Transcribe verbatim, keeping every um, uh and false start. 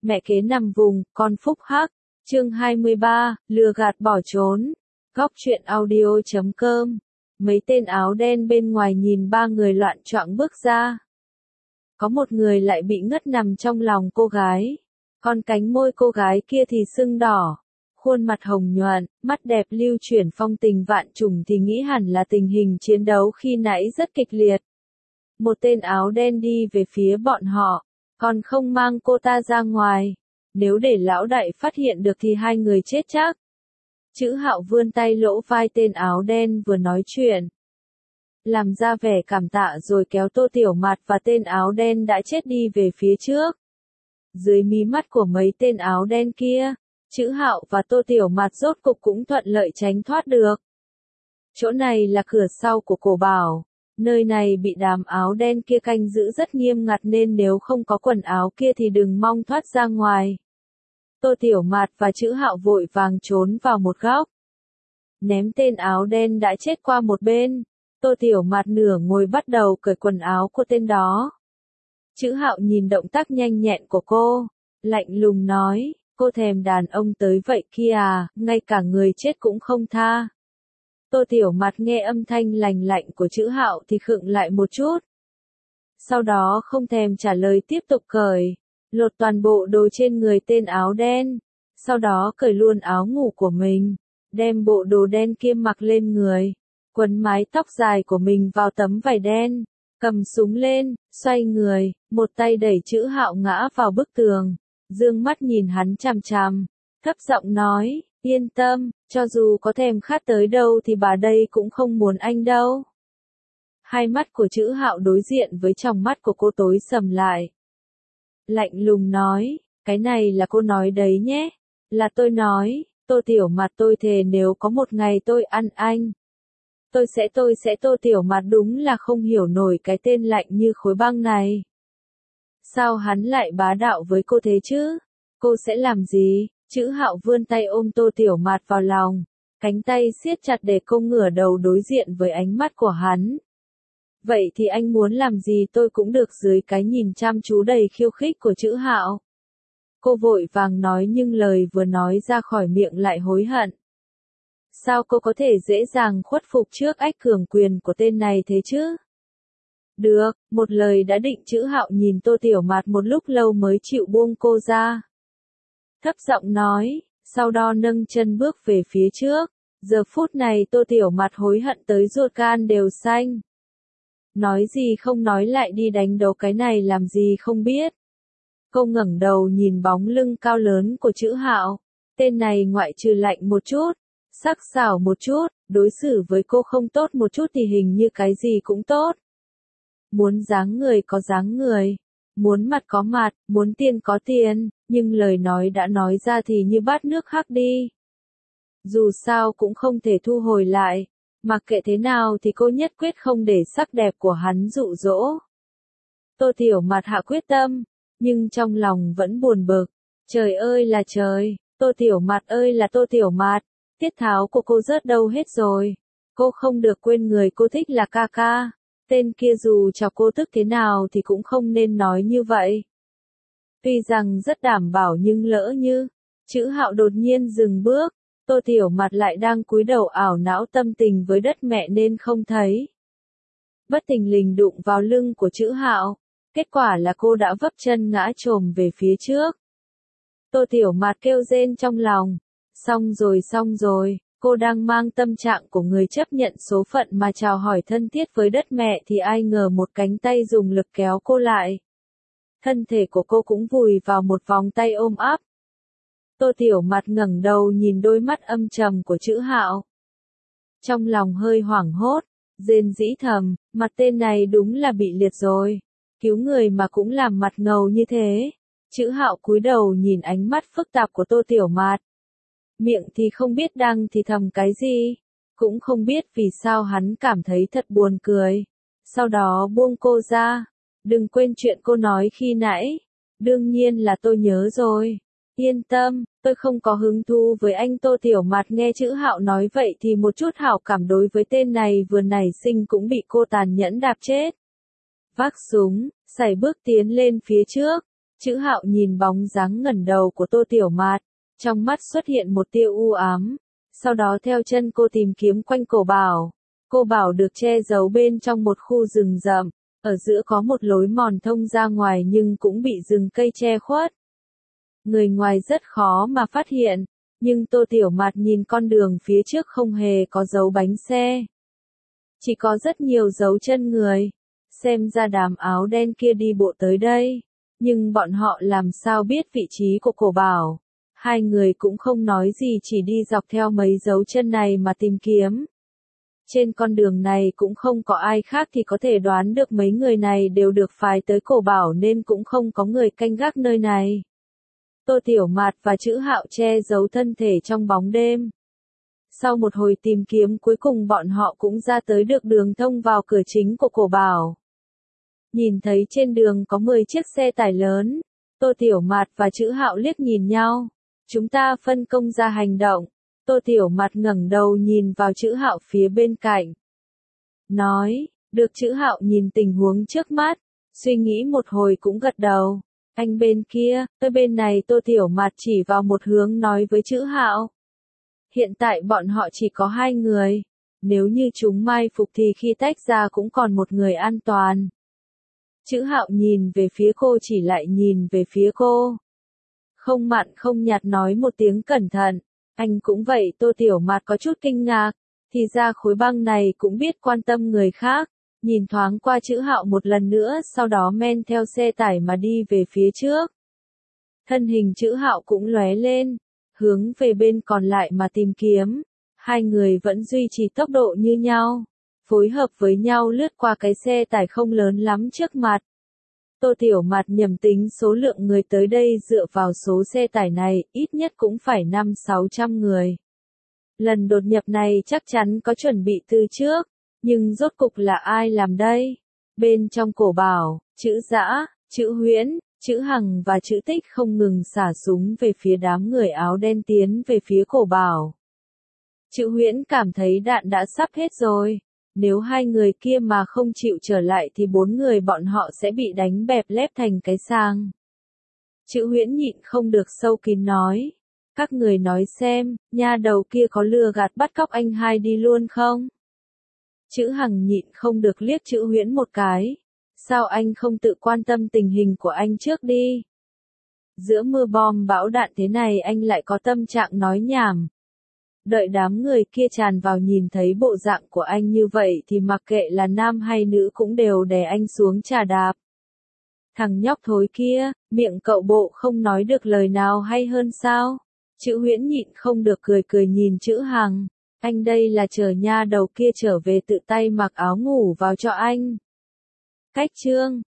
mẹ kế nằm vùng, con phúc hắc. Chương hai mươi ba, lừa gạt bỏ trốn. Góc truyện audio chấm com. Mấy tên áo đen bên ngoài nhìn ba người loạn choạng bước ra. Có một người lại bị ngất nằm trong lòng cô gái. Còn cánh môi cô gái kia thì sưng đỏ. Khuôn mặt hồng nhuận, mắt đẹp lưu chuyển phong tình vạn trùng thì nghĩ hẳn là tình hình chiến đấu khi nãy rất kịch liệt. Một tên áo đen đi về phía bọn họ, còn không mang cô ta ra ngoài. Nếu để lão đại phát hiện được thì hai người chết chắc. Chữ Hạo vươn tay lỗ vai tên áo đen vừa nói chuyện. Làm ra vẻ cảm tạ rồi kéo Tô Tiểu Mạt và tên áo đen đã chết đi về phía trước. Dưới mí mắt của mấy tên áo đen kia, Chữ Hạo và Tô Tiểu Mạt rốt cục cũng thuận lợi tránh thoát được. Chỗ này là cửa sau của Cổ Bảo. Nơi này bị đám áo đen kia canh giữ rất nghiêm ngặt nên nếu không có quần áo kia thì đừng mong thoát ra ngoài. Tô Tiểu Mạt và Chữ Hạo vội vàng trốn vào một góc. Ném tên áo đen đã chết qua một bên. Tô Tiểu Mạt nửa ngồi bắt đầu cởi quần áo của tên đó. Chữ Hạo nhìn động tác nhanh nhẹn của cô, lạnh lùng nói, cô thèm đàn ông tới vậy kia à, ngay cả người chết cũng không tha. Tô Tiểu Mạt nghe âm thanh lành lạnh của Chữ Hạo thì khựng lại một chút. Sau đó không thèm trả lời tiếp tục cởi, lột toàn bộ đồ trên người tên áo đen, sau đó cởi luôn áo ngủ của mình, đem bộ đồ đen kia mặc lên người, quấn mái tóc dài của mình vào tấm vải đen, cầm súng lên, xoay người, một tay đẩy Chữ Hạo ngã vào bức tường, dương mắt nhìn hắn chằm chằm, thấp giọng nói, yên tâm, cho dù có thèm khát tới đâu thì bà đây cũng không muốn anh đâu. Hai mắt của Chữ Hạo đối diện với tròng mắt của cô tối sầm lại. Lạnh lùng nói, cái này là cô nói đấy nhé, là tôi nói, Tô Tiểu Mạt tôi thề nếu có một ngày tôi ăn anh. Tôi sẽ tôi sẽ Tô Tiểu Mạt đúng là không hiểu nổi cái tên lạnh như khối băng này. Sao hắn lại bá đạo với cô thế chứ? Cô sẽ làm gì? Chữ Hạo vươn tay ôm Tô Tiểu Mạt vào lòng, cánh tay siết chặt để cô ngửa đầu đối diện với ánh mắt của hắn. Vậy thì anh muốn làm gì tôi cũng được dưới cái nhìn chăm chú đầy khiêu khích của Chữ Hạo. Cô vội vàng nói nhưng lời vừa nói ra khỏi miệng lại hối hận. Sao cô có thể dễ dàng khuất phục trước ách cường quyền của tên này thế chứ? Được, một lời đã định. Chữ Hạo nhìn Tô Tiểu Mạt một lúc lâu mới chịu buông cô ra. Thấp giọng nói, sau đó nâng chân bước về phía trước. Giờ phút này Tô Tiểu Mạt hối hận tới ruột gan đều xanh. Nói gì không nói lại đi đánh đấu cái này làm gì không biết. Cô ngẩng đầu nhìn bóng lưng cao lớn của Chữ Hạo. Tên này ngoại trừ lạnh một chút, sắc sảo một chút, đối xử với cô không tốt một chút thì hình như cái gì cũng tốt. Muốn dáng người có dáng người, muốn mặt có mặt, muốn tiền có tiền, nhưng lời nói đã nói ra thì như bát nước hắc đi. Dù sao cũng không thể thu hồi lại, mặc kệ thế nào thì cô nhất quyết không để sắc đẹp của hắn dụ dỗ. Tô Tiểu Mạt hạ quyết tâm, nhưng trong lòng vẫn buồn bực. Trời ơi là trời, Tô Tiểu Mạt ơi là Tô Tiểu Mạt, tiết tháo của cô rớt đâu hết rồi. Cô không được quên người cô thích là ca ca. Tên kia dù cho cô tức thế nào thì cũng không nên nói như vậy. Tuy rằng rất đảm bảo nhưng lỡ như, Chữ Hạo đột nhiên dừng bước, Tô Tiểu Mạt lại đang cúi đầu ảo não tâm tình với đất mẹ nên không thấy. Bất thình lình đụng vào lưng của Chữ Hạo, kết quả là cô đã vấp chân ngã chồm về phía trước. Tô Tiểu Mạt kêu rên trong lòng, xong rồi xong rồi. Cô đang mang tâm trạng của người chấp nhận số phận mà chào hỏi thân thiết với đất mẹ thì ai ngờ một cánh tay dùng lực kéo cô lại. Thân thể của cô cũng vùi vào một vòng tay ôm ấp. Tô Tiểu Mạt ngẩng đầu nhìn đôi mắt âm trầm của Chữ Hạo. Trong lòng hơi hoảng hốt, rên rĩ thầm, mặt tên này đúng là bị liệt rồi. Cứu người mà cũng làm mặt ngầu như thế. Chữ Hạo cúi đầu nhìn ánh mắt phức tạp của Tô Tiểu Mạt. Miệng thì không biết đang thì thầm cái gì, cũng không biết vì sao hắn cảm thấy thật buồn cười. Sau đó buông cô ra, đừng quên chuyện cô nói khi nãy. Đương nhiên là tôi nhớ rồi. Yên tâm, tôi không có hứng thú với anh. Tô Tiểu Mạt nghe Chữ Hạo nói vậy thì một chút hảo cảm đối với tên này vừa nảy sinh cũng bị cô tàn nhẫn đạp chết. Vác súng, sải bước tiến lên phía trước. Chữ Hạo nhìn bóng dáng ngẩng đầu của Tô Tiểu Mạt, trong mắt xuất hiện một tia u ám, sau đó theo chân cô tìm kiếm quanh cổ bảo. Cô bảo được che giấu bên trong một khu rừng rậm, ở giữa có một lối mòn thông ra ngoài nhưng cũng bị rừng cây che khuất. Người ngoài rất khó mà phát hiện, nhưng Tô Tiểu Mạt nhìn con đường phía trước không hề có dấu bánh xe. Chỉ có rất nhiều dấu chân người, xem ra đám áo đen kia đi bộ tới đây, nhưng bọn họ làm sao biết vị trí của cổ bảo. Hai người cũng không nói gì chỉ đi dọc theo mấy dấu chân này mà tìm kiếm. Trên con đường này cũng không có ai khác thì có thể đoán được mấy người này đều được phái tới cổ bảo nên cũng không có người canh gác nơi này. Tô Tiểu Mạt và Chữ Hạo che giấu thân thể trong bóng đêm. Sau một hồi tìm kiếm cuối cùng bọn họ cũng ra tới được đường thông vào cửa chính của cổ bảo. Nhìn thấy trên đường có mười chiếc xe tải lớn, Tô Tiểu Mạt và Chữ Hạo liếc nhìn nhau. Chúng ta phân công ra hành động. Tô Tiểu Mạt ngẩng đầu nhìn vào Chữ Hạo phía bên cạnh. Nói, được. Chữ Hạo nhìn tình huống trước mắt, suy nghĩ một hồi cũng gật đầu. Anh bên kia, tôi bên này. Tô Tiểu Mạt chỉ vào một hướng nói với Chữ Hạo. Hiện tại bọn họ chỉ có hai người. Nếu như chúng mai phục thì khi tách ra cũng còn một người an toàn. Chữ Hạo nhìn về phía cô chỉ lại nhìn về phía cô. Không mặn không nhạt nói một tiếng cẩn thận. Anh cũng vậy. Tô Tiểu Mạt có chút kinh ngạc. Thì ra khối băng này cũng biết quan tâm người khác. Nhìn thoáng qua Chữ Hạo một lần nữa sau đó men theo xe tải mà đi về phía trước. Thân hình Chữ Hạo cũng lóe lên. Hướng về bên còn lại mà tìm kiếm. Hai người vẫn duy trì tốc độ như nhau. Phối hợp với nhau lướt qua cái xe tải không lớn lắm trước mặt. Tô Tiểu Mạt nhầm tính số lượng người tới đây dựa vào số xe tải này, ít nhất cũng phải năm sáu trăm người. Lần đột nhập này chắc chắn có chuẩn bị từ trước, nhưng rốt cục là ai làm đây? Bên trong cổ bảo, Chữ Dã, Chữ Huyễn, Chữ Hằng và Chữ Tích không ngừng xả súng về phía đám người áo đen tiến về phía cổ bảo. Chữ Huyễn cảm thấy đạn đã sắp hết rồi. Nếu hai người kia mà không chịu trở lại thì bốn người bọn họ sẽ bị đánh bẹp lép thành cái sang. Chữ Huyễn nhịn không được sâu kín nói. Các người nói xem, nha đầu kia có lừa gạt bắt cóc anh hai đi luôn không? Chữ Hằng nhịn không được liếc Chữ Huyễn một cái. Sao anh không tự quan tâm tình hình của anh trước đi? Giữa mưa bom bão đạn thế này anh lại có tâm trạng nói nhảm. Đợi đám người kia tràn vào nhìn thấy bộ dạng của anh như vậy thì mặc kệ là nam hay nữ cũng đều đè anh xuống trà đạp. Thằng nhóc thối kia, miệng cậu bộ không nói được lời nào hay hơn sao? Chữ Huyễn nhịn không được cười cười nhìn Chữ Hằng. Anh đây là chờ nha đầu kia trở về tự tay mặc áo ngủ vào cho anh. Cách chương